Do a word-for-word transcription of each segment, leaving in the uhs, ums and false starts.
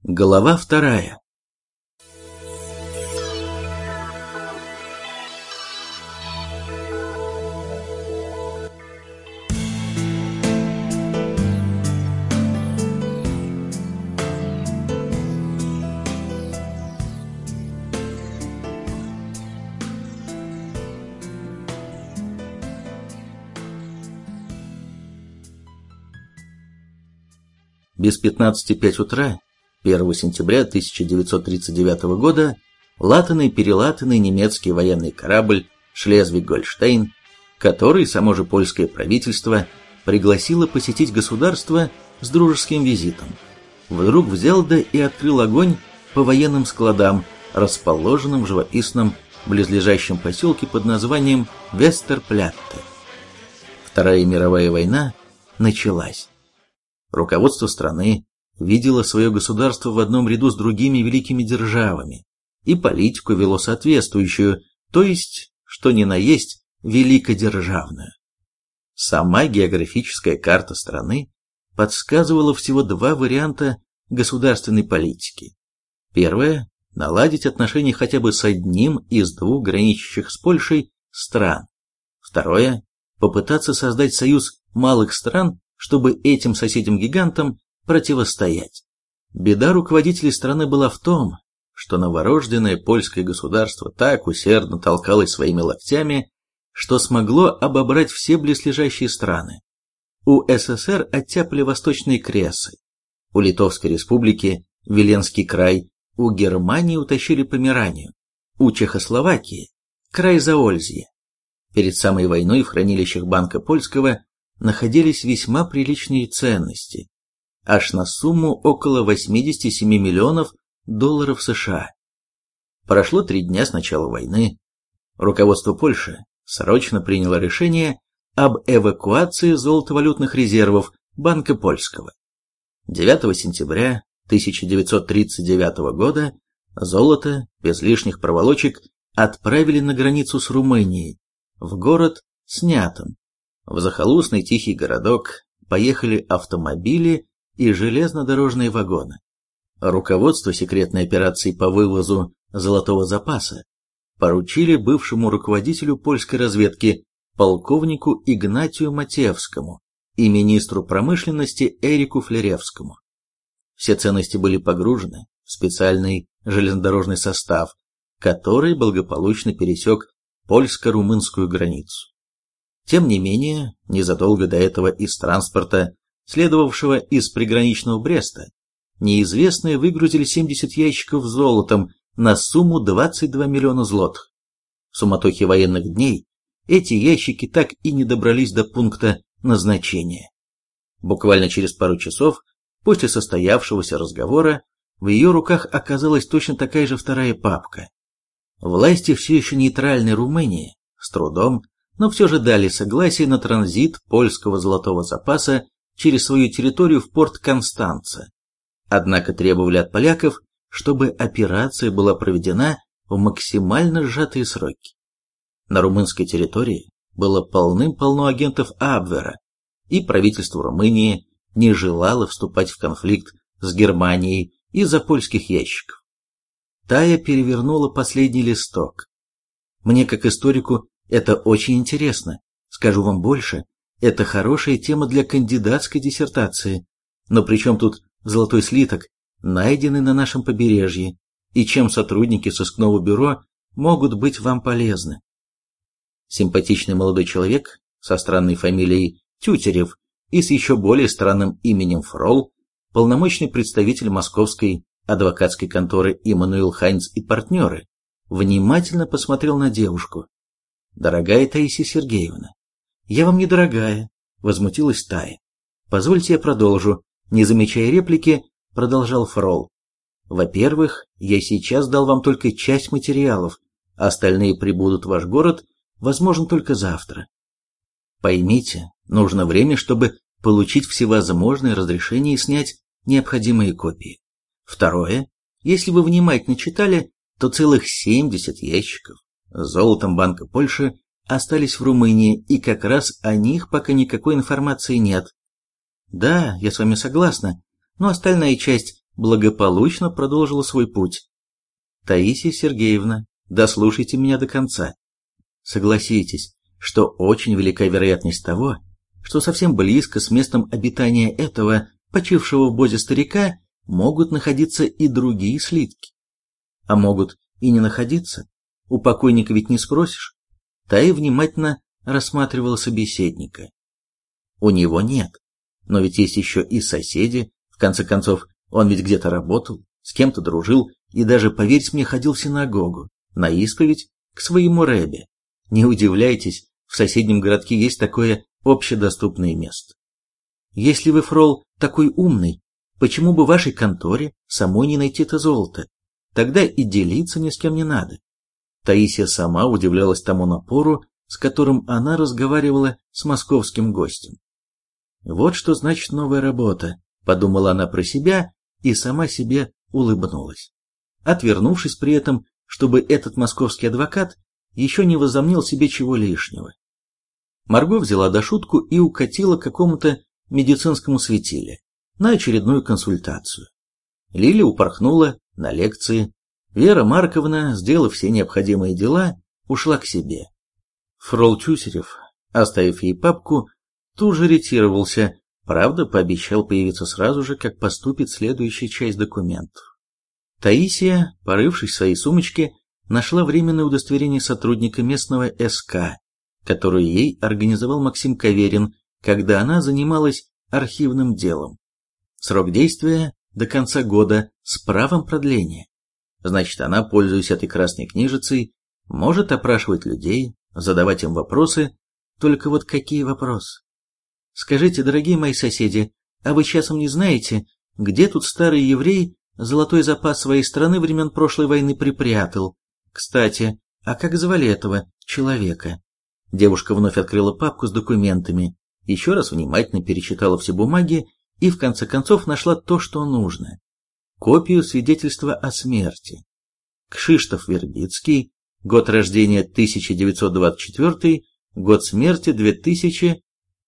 Глава вторая. Без пятнадцати пять утра первого сентября тысяча девятьсот тридцать девятого года латанный-перелатанный немецкий военный корабль «Шлезвиг-Гольштейн», который само же польское правительство пригласило посетить государство с дружеским визитом, вдруг взял да и открыл огонь по военным складам, расположенным в живописном близлежащем поселке под названием Вестерплятте. Вторая мировая война началась. Руководство страны видело свое государство в одном ряду с другими великими державами, и политику вело соответствующую, то есть, что ни на есть, великодержавную. Сама географическая карта страны подсказывала всего два варианта государственной политики. Первое – наладить отношения хотя бы с одним из двух граничащих с Польшей стран. Второе – попытаться создать союз малых стран, чтобы этим соседям-гигантам противостоять. Беда руководителей страны была в том, что новорожденное польское государство так усердно толкалось своими локтями, что смогло обобрать все близлежащие страны. У СССР оттяпали восточные Кресы, у Литовской республики – Виленский край, у Германии утащили Померанию, у Чехословакии – край Заользья. Перед самой войной в хранилищах Банка Польского находились весьма приличные ценности, аж на сумму около восемьдесят семь миллионов долларов США. Прошло три дня с начала войны. Руководство Польши срочно приняло решение об эвакуации золотовалютных резервов Банка Польского. девятого сентября тысяча девятьсот тридцать девятого года золото, без лишних проволочек, отправили на границу с Румынией, в город Снятин. В захолустный тихий городок поехали автомобили и железнодорожные вагоны. Руководство секретной операции по вывозу золотого запаса поручили бывшему руководителю польской разведки полковнику Игнатию Матевскому и министру промышленности Эрику Флеревскому. Все ценности были погружены в специальный железнодорожный состав, который благополучно пересек польско-румынскую границу. Тем не менее, незадолго до этого из транспорта, следовавшего из приграничного Бреста, неизвестные выгрузили семьдесят ящиков с золотом на сумму двадцать два миллиона злотых. В суматохе военных дней эти ящики так и не добрались до пункта назначения. Буквально через пару часов после состоявшегося разговора в ее руках оказалась точно такая же вторая папка. Власти все еще нейтральной Румынии с трудом, но все же дали согласие на транзит польского золотого запаса через свою территорию в порт Констанца. Однако требовали от поляков, чтобы операция была проведена в максимально сжатые сроки. На румынской территории было полным-полно агентов Абвера, и правительство Румынии не желало вступать в конфликт с Германией из-за польских ящиков. Тая перевернула последний листок. Мне, как историку, это очень интересно. Скажу вам больше, это хорошая тема для кандидатской диссертации. Но при чем тут золотой слиток, найденный на нашем побережье, и чем сотрудники сыскного бюро могут быть вам полезны? Симпатичный молодой человек со странной фамилией Тютерев и с еще более странным именем Фрол, полномочный представитель московской адвокатской конторы Иммануил Хайнц и партнеры, внимательно посмотрел на девушку. «Дорогая Таисия Сергеевна». «Я вам не дорогая», — возмутилась Тая. «Позвольте я продолжу», — не замечая реплики, продолжал Фрол. «Во-первых, я сейчас дал вам только часть материалов, остальные прибудут в ваш город, возможно, только завтра. Поймите, нужно время, чтобы получить всевозможные разрешения и снять необходимые копии. Второе, если вы внимательно читали, то целых семьдесят ящиков с золотом Банка Польши остались в Румынии, и как раз о них пока никакой информации нет. Да, я с вами согласна, но остальная часть благополучно продолжила свой путь. Таисия Сергеевна, дослушайте меня до конца. Согласитесь, что очень велика вероятность того, что совсем близко с местом обитания этого почившего в бозе старика могут находиться и другие слитки. А могут и не находиться. У покойника ведь не спросишь. Тая внимательно рассматривала собеседника. У него нет. Но ведь есть еще и соседи. В конце концов, он ведь где-то работал, с кем-то дружил и даже, поверьте мне, ходил в синагогу, на исповедь к своему рэбе. Не удивляйтесь, в соседнем городке есть такое общедоступное место. Если вы, фрол, такой умный, почему бы в вашей конторе самой не найти это золото? Тогда и делиться ни с кем не надо. Таисия сама удивлялась тому напору, с которым она разговаривала с московским гостем. Вот что значит новая работа, подумала она про себя и сама себе улыбнулась, отвернувшись при этом, чтобы этот московский адвокат еще не возомнил себе чего лишнего. Марго взяла до шутку и укатила к какому-то медицинскому светиле на очередную консультацию. Лиля упорхнула на лекции. Вера Марковна, сделав все необходимые дела, ушла к себе. Фрол Тюсерев, оставив ей папку, тут же ретировался, правда, пообещал появиться сразу же, как поступит следующая часть документов. Таисия, порывшись в своей сумочке, нашла временное удостоверение сотрудника местного эс ка, которое ей организовал Максим Каверин, когда она занималась архивным делом. Срок действия до конца года с правом продления. Значит, она, пользуясь этой красной книжицей, может опрашивать людей, задавать им вопросы. Только вот какие вопросы? Скажите, дорогие мои соседи, а вы часом не знаете, где тут старый еврей золотой запас своей страны времен прошлой войны припрятал? Кстати, а как звали этого человека? Девушка вновь открыла папку с документами, еще раз внимательно перечитала все бумаги и в конце концов нашла то, что нужно. Копию свидетельства о смерти. Кшиштоф Вербицкий, год рождения тысяча девятьсот двадцать четвёртый, год смерти две тысячи.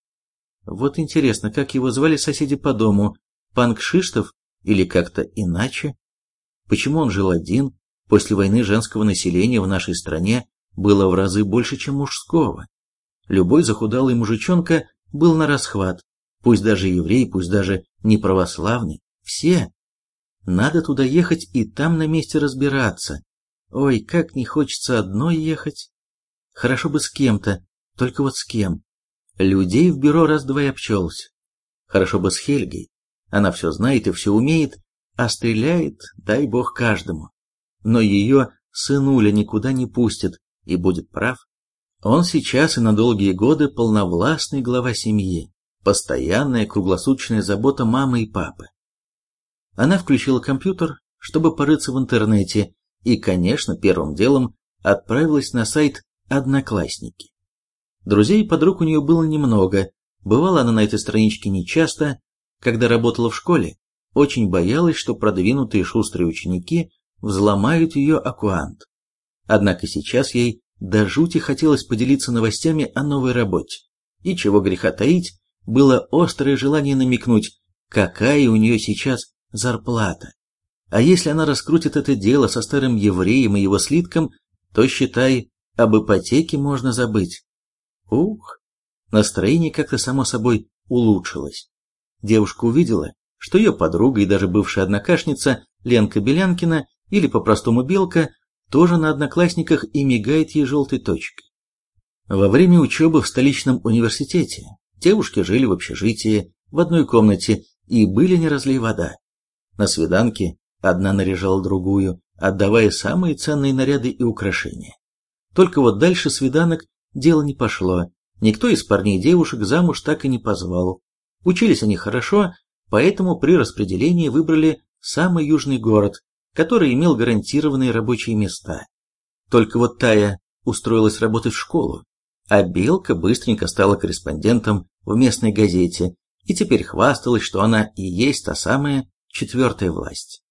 Вот интересно, как его звали соседи по дому, пан Кшиштоф или как-то иначе? Почему он жил один? После войны женского населения в нашей стране было в разы больше, чем мужского. Любой захудалый мужичонка был на расхват, пусть даже еврей, пусть даже не православный, все. Надо туда ехать и там на месте разбираться. Ой, как не хочется одной ехать. Хорошо бы с кем-то, только вот с кем. Людей в бюро раз-два и обчелся. Хорошо бы с Хельгой. Она все знает и все умеет, а стреляет, дай бог, каждому. Но ее сынуля никуда не пустит и будет прав. Он сейчас и на долгие годы полновластный глава семьи, постоянная круглосуточная забота мамы и папы. Она включила компьютер, чтобы порыться в интернете, и, конечно, первым делом отправилась на сайт «Одноклассники». Друзей и подруг у нее было немного, бывала она на этой страничке нечасто. Когда работала в школе, очень боялась, что продвинутые шустрые ученики взломают ее аккаунт. Однако сейчас ей до жути хотелось поделиться новостями о новой работе. И чего греха таить, было острое желание намекнуть, какая у нее сейчас зарплата. А если она раскрутит это дело со старым евреем и его слитком, то, считай, об ипотеке можно забыть. Ух, настроение как-то само собой улучшилось. Девушка увидела, что ее подруга и даже бывшая однокашница Ленка Белянкина, или по-простому Белка, тоже на Одноклассниках и мигает ей желтой точкой. Во время учебы в столичном университете девушки жили в общежитии, в одной комнате, и были не разлей вода. На свиданке одна наряжала другую, отдавая самые ценные наряды и украшения. Только вот дальше свиданок дело не пошло, никто из парней и девушек замуж так и не позвал. Учились они хорошо, поэтому при распределении выбрали самый южный город, который имел гарантированные рабочие места. Только вот Тая устроилась работать в школу, а Белка быстренько стала корреспондентом в местной газете и теперь хвасталась, что она и есть та самая четвертая власть.